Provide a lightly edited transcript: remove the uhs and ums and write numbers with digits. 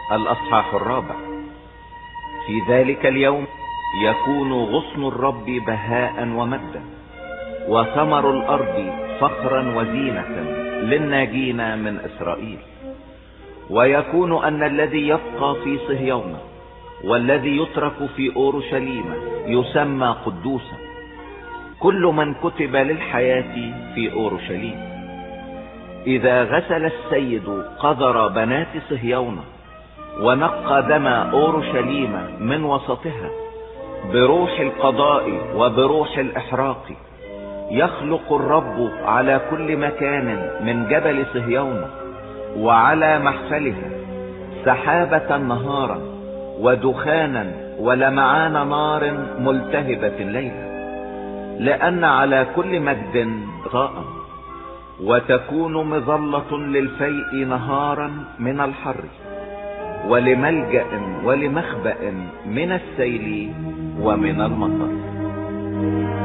الأصحاح 4. في ذلك اليوم يكون غصن الرب بهاء ومجدا، وثمر الأرض فخرا وزينة للناجين من إسرائيل. ويكون أن الذي يبقى في صهيون والذي يترك في أورشليم يسمى قدوسا، كل من كتب للحياة في أورشليم. إذا غسل السيد قذر بنات صهيون ونقى دم أورشليم من وسطها بروح القضاء وبروح الإحراق، يخلق الرب على كل مكان من جبل صهيون وعلى محفلها سحابة نهارا ودخانا ولمعان نار ملتهبة ليلا، لأن على كل مجد غطاء، وتكون مظلة للفيء نهارا من الحر، ولملجأ ولمخبأ من السيل ومن المطر.